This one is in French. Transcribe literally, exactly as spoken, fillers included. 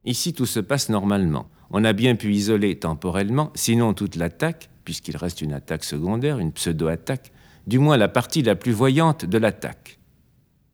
Ici, tout se passe normalement. On a bien pu isoler temporellement, sinon toute l'attaque, puisqu'il reste une attaque secondaire, une pseudo-attaque, du moins la partie la plus voyante de l'attaque.